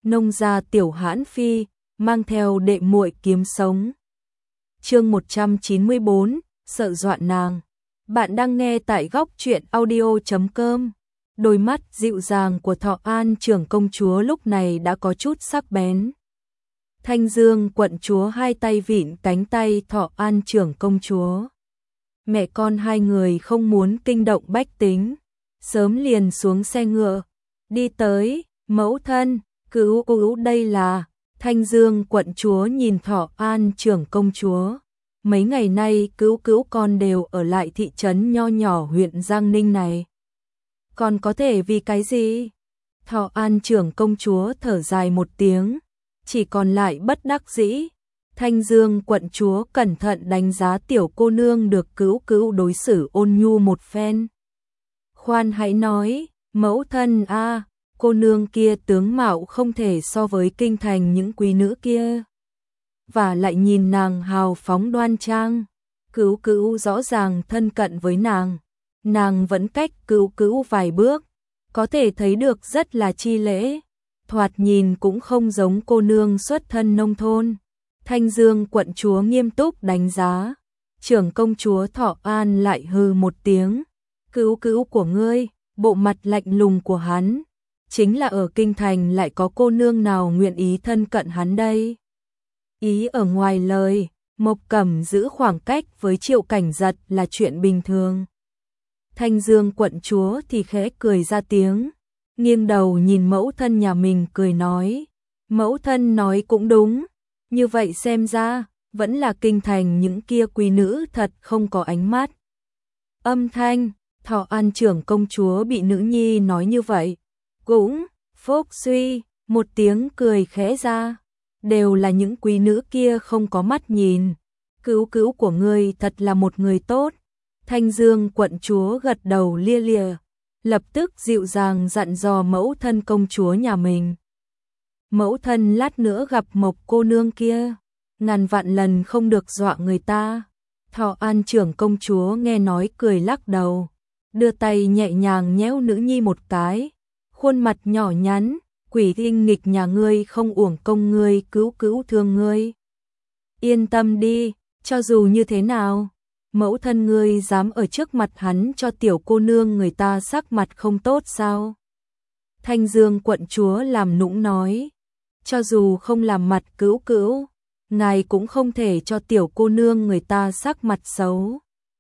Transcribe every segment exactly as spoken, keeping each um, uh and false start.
nông gia tiểu hãn phi, mang theo đệ muội kiếm sống. Chương một trăm chín mươi bốn, sợ dọa nàng. Bạn đang nghe tại góc truyện audio chấm com. Đôi mắt dịu dàng của Thọ An trưởng công chúa lúc này đã có chút sắc bén. Thanh Dương quận chúa hai tay vịn cánh tay Thọ An trưởng công chúa. Mẹ con hai người không muốn kinh động bách tính, sớm liền xuống xe ngựa, đi tới, mẫu thân, cứu cứu đây là. Thanh Dương quận chúa nhìn Thọ An trưởng công chúa. Mấy ngày nay cứu cứu con đều ở lại thị trấn nho nhỏ huyện Giang Ninh này. Còn có thể vì cái gì? Thọ An trưởng công chúa thở dài một tiếng, chỉ còn lại bất đắc dĩ. Thanh Dương quận chúa cẩn thận đánh giá tiểu cô nương được cứu cứu đối xử ôn nhu một phen. Khoan hãy nói, mẫu thân a, cô nương kia tướng mạo không thể so với kinh thành những quý nữ kia. Và lại nhìn nàng hào phóng đoan trang, cứu cứu rõ ràng thân cận với nàng. Nàng vẫn cách cứu cứu vài bước, có thể thấy được rất là chi lễ. Thoạt nhìn cũng không giống cô nương xuất thân nông thôn. Thanh Dương quận chúa nghiêm túc đánh giá. Trưởng công chúa Thọ An lại hừ một tiếng. Cứu cứu của ngươi, bộ mặt lạnh lùng của hắn. Chính là ở kinh thành lại có cô nương nào nguyện ý thân cận hắn đây. Ý ở ngoài lời, Mộc Cẩm giữ khoảng cách với Triệu Cảnh Giật là chuyện bình thường. Thanh Dương quận chúa thì khẽ cười ra tiếng, nghiêng đầu nhìn mẫu thân nhà mình cười nói. Mẫu thân nói cũng đúng, như vậy xem ra, vẫn là kinh thành những kia quý nữ thật không có ánh mắt. Âm thanh, Thọ An trưởng công chúa bị nữ nhi nói như vậy, cũng, phốc suy, một tiếng cười khẽ ra. Đều là những quý nữ kia không có mắt nhìn. Cứu cứu của ngươi thật là một người tốt. Thanh Dương quận chúa gật đầu lia lịa, lập tức dịu dàng dặn dò mẫu thân công chúa nhà mình. Mẫu thân lát nữa gặp Mộc cô nương kia, ngàn vạn lần không được dọa người ta. Thọ An trưởng công chúa nghe nói cười lắc đầu, đưa tay nhẹ nhàng nhéo nữ nhi một cái, khuôn mặt nhỏ nhắn. Quỷ tinh nghịch nhà ngươi không uổng công ngươi cứu cứu thương ngươi. Yên tâm đi, cho dù như thế nào, mẫu thân ngươi dám ở trước mặt hắn cho tiểu cô nương người ta sắc mặt không tốt sao? Thanh Dương quận chúa làm nũng nói, cho dù không làm mặt cứu cứu, ngài cũng không thể cho tiểu cô nương người ta sắc mặt xấu.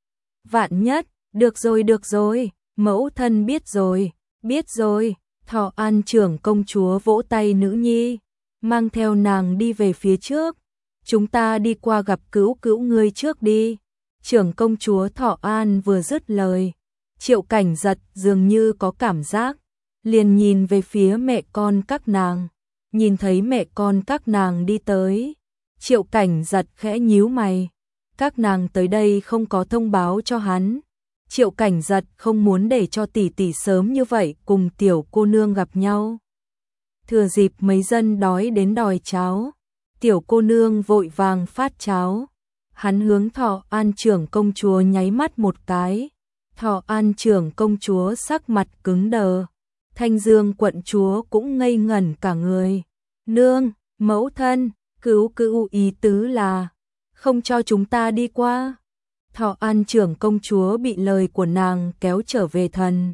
Vạn nhất, được rồi được rồi, mẫu thân biết rồi, biết rồi. Thọ An trưởng công chúa vỗ tay nữ nhi, mang theo nàng đi về phía trước. Chúng ta đi qua gặp cứu cứu ngươi trước đi. Trưởng công chúa Thọ An vừa dứt lời, Triệu Cảnh Giật dường như có cảm giác, liền nhìn về phía mẹ con các nàng. Nhìn thấy mẹ con các nàng đi tới, Triệu Cảnh Giật khẽ nhíu mày. Các nàng tới đây không có thông báo cho hắn. Triệu Cảnh Giật không muốn để cho tỷ tỷ sớm như vậy cùng tiểu cô nương gặp nhau. Thừa dịp mấy dân đói đến đòi cháo, tiểu cô nương vội vàng phát cháo. Hắn hướng Thọ An trưởng công chúa nháy mắt một cái. Thọ An trưởng công chúa sắc mặt cứng đờ. Thanh Dương quận chúa cũng ngây ngẩn cả người. Nương, mẫu thân, cứu cứu ý tứ là không cho chúng ta đi qua. Thọ An trưởng công chúa bị lời của nàng kéo trở về thần.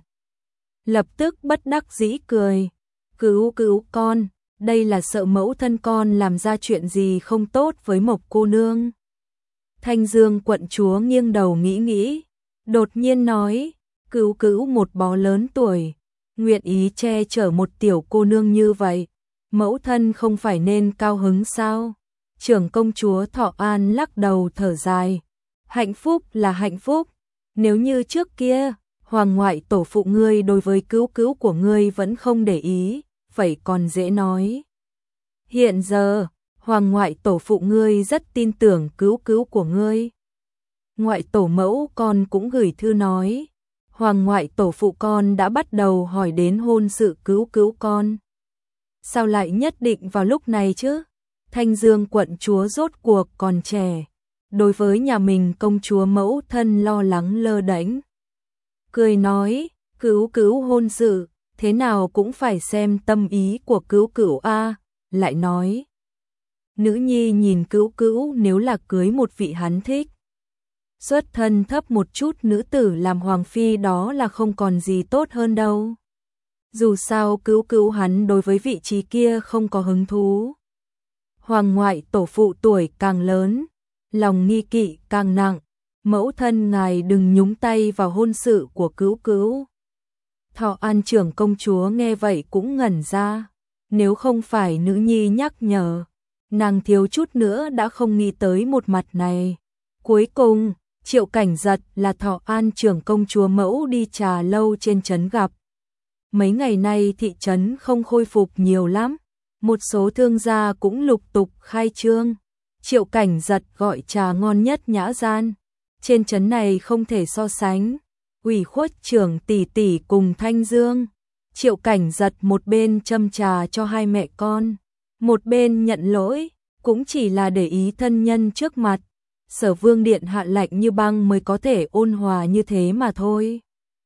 Lập tức bất đắc dĩ cười. Cứu cứu con, đây là sợ mẫu thân con làm ra chuyện gì không tốt với Mộc cô nương. Thanh Dương quận chúa nghiêng đầu nghĩ nghĩ, đột nhiên nói, cứu cứu một bó lớn tuổi, nguyện ý che chở một tiểu cô nương như vậy, mẫu thân không phải nên cao hứng sao? Trưởng công chúa Thọ An lắc đầu thở dài. Hạnh phúc là hạnh phúc, nếu như trước kia, hoàng ngoại tổ phụ ngươi đối với cứu cứu của ngươi vẫn không để ý, vậy còn dễ nói. Hiện giờ, hoàng ngoại tổ phụ ngươi rất tin tưởng cứu cứu của ngươi. Ngoại tổ mẫu con cũng gửi thư nói, hoàng ngoại tổ phụ con đã bắt đầu hỏi đến hôn sự cứu cứu con. Sao lại nhất định vào lúc này chứ? Thanh Dương quận chúa rốt cuộc còn trẻ. Đối với nhà mình công chúa mẫu thân lo lắng lơ đễnh. Cười nói, cứu cứu hôn sự, thế nào cũng phải xem tâm ý của cứu cửu a, lại nói. Nữ nhi nhìn Cữu Cữu nếu là cưới một vị hắn thích. Xuất thân thấp một chút nữ tử làm hoàng phi đó là không còn gì tốt hơn đâu. Dù sao Cữu Cữu hắn đối với vị trí kia không có hứng thú. Hoàng ngoại tổ phụ tuổi càng lớn, lòng nghi kỵ càng nặng, mẫu thân ngài đừng nhúng tay vào hôn sự của Cữu Cữu. Thọ An trưởng công chúa nghe vậy cũng ngẩn ra, nếu không phải nữ nhi nhắc nhở, nàng thiếu chút nữa đã không nghĩ tới một mặt này. Cuối cùng, Triệu Cảnh Giật là Thọ An trưởng công chúa mẫu đi trà lâu trên trấn gặp. Mấy ngày nay thị trấn không khôi phục nhiều lắm, một số thương gia cũng lục tục khai trương. Triệu Cảnh Giật gọi trà ngon nhất nhã gian, trên trấn này không thể so sánh. Ủy khuất trưởng tỷ tỷ cùng Thanh Dương, Triệu Cảnh Giật một bên châm trà cho hai mẹ con, một bên nhận lỗi, cũng chỉ là để ý thân nhân trước mặt. Sở Vương điện hạ lạnh như băng mới có thể ôn hòa như thế mà thôi.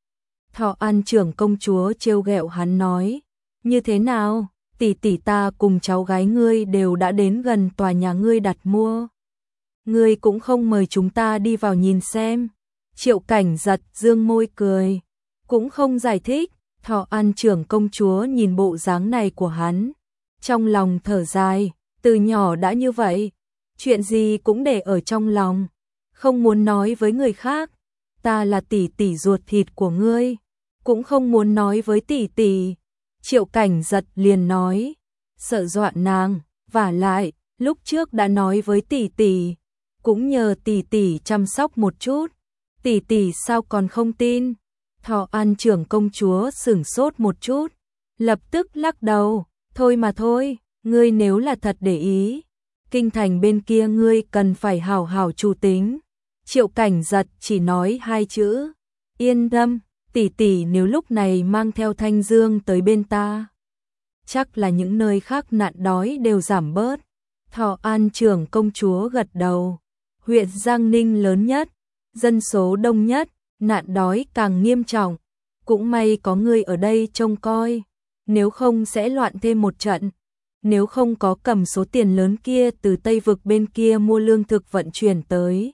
Thọ An trưởng công chúa trêu ghẹo hắn nói, như thế nào, tỷ tỷ ta cùng cháu gái ngươi đều đã đến gần tòa nhà ngươi đặt mua. Ngươi cũng không mời chúng ta đi vào nhìn xem. Triệu Cảnh Giật dương môi cười, cũng không giải thích. Thọ An trưởng công chúa nhìn bộ dáng này của hắn, trong lòng thở dài, từ nhỏ đã như vậy, chuyện gì cũng để ở trong lòng, không muốn nói với người khác. Ta là tỷ tỷ ruột thịt của ngươi, cũng không muốn nói với tỷ tỷ. Triệu Cảnh Giật liền nói, sợ dọa nàng, vả lại, lúc trước đã nói với tỷ tỷ, cũng nhờ tỷ tỷ chăm sóc một chút. Tỷ tỷ sao còn không tin? Thọ An trưởng công chúa sửng sốt một chút, lập tức lắc đầu, thôi mà thôi, ngươi nếu là thật để ý, kinh thành bên kia ngươi cần phải hảo hảo chủ tính. Triệu Cảnh Giật chỉ nói hai chữ, yên tâm, tỷ tỷ nếu lúc này mang theo Thanh Dương tới bên ta, chắc là những nơi khác nạn đói đều giảm bớt. Thọ An trưởng công chúa gật đầu, huyện Giang Ninh lớn nhất, dân số đông nhất, nạn đói càng nghiêm trọng, cũng may có ngươi ở đây trông coi, nếu không sẽ loạn thêm một trận. Nếu không có cầm số tiền lớn kia từ Tây Vực bên kia mua lương thực vận chuyển tới,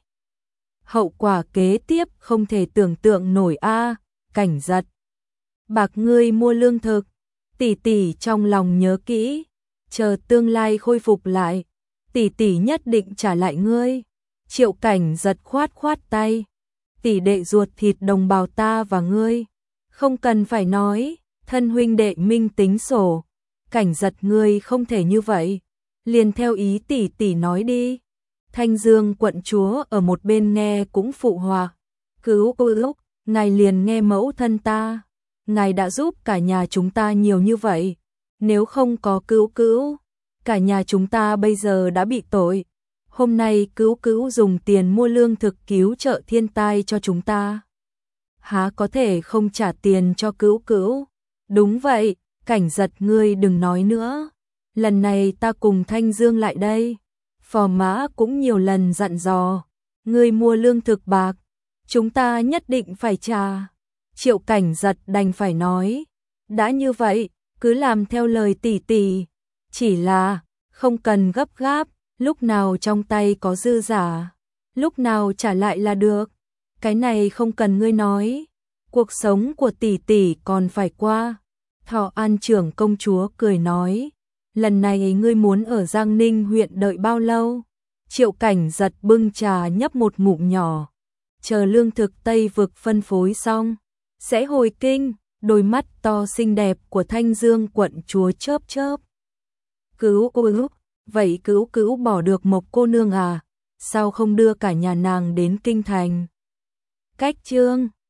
hậu quả kế tiếp không thể tưởng tượng nổi a. Cảnh Giật, bạc ngươi mua lương thực, tỷ tỷ trong lòng nhớ kỹ, chờ tương lai khôi phục lại, tỷ tỷ nhất định trả lại ngươi. Triệu Cảnh Giật khoát khoát tay, tỷ đệ ruột thịt đồng bào ta và ngươi, không cần phải nói, thân huynh đệ minh tính sổ. Cảnh Giật ngươi không thể như vậy, liền theo ý tỷ tỷ nói đi. Thanh Dương quận chúa ở một bên nghe cũng phụ hòa, Cữu Cữu, ngài liền nghe mẫu thân ta, ngài đã giúp cả nhà chúng ta nhiều như vậy, nếu không có Cữu Cữu, cả nhà chúng ta bây giờ đã bị tội. Hôm nay Cữu Cữu dùng tiền mua lương thực cứu trợ thiên tai cho chúng ta, há có thể không trả tiền cho Cữu Cữu? Đúng vậy, Cảnh Giật ngươi đừng nói nữa, lần này ta cùng Thanh Dương lại đây, phò mã cũng nhiều lần dặn dò, ngươi mua lương thực bạc, chúng ta nhất định phải trả. Triệu Cảnh Giật đành phải nói, đã như vậy, cứ làm theo lời tỷ tỷ, chỉ là không cần gấp gáp, lúc nào trong tay có dư giả, lúc nào trả lại là được. Cái này không cần ngươi nói, cuộc sống của tỷ tỷ còn phải qua. Thọ An trưởng công chúa cười nói, lần này ngươi muốn ở Giang Ninh huyện đợi bao lâu? Triệu Cảnh Giật bưng trà nhấp một ngụm nhỏ, chờ lương thực Tây Vực phân phối xong, sẽ hồi kinh. Đôi mắt to xinh đẹp của Thanh Dương quận chúa chớp chớp. Cữu Cữu, vậy Cữu Cữu bỏ được Mộc cô nương à? Sao không đưa cả nhà nàng đến kinh thành? Cách chương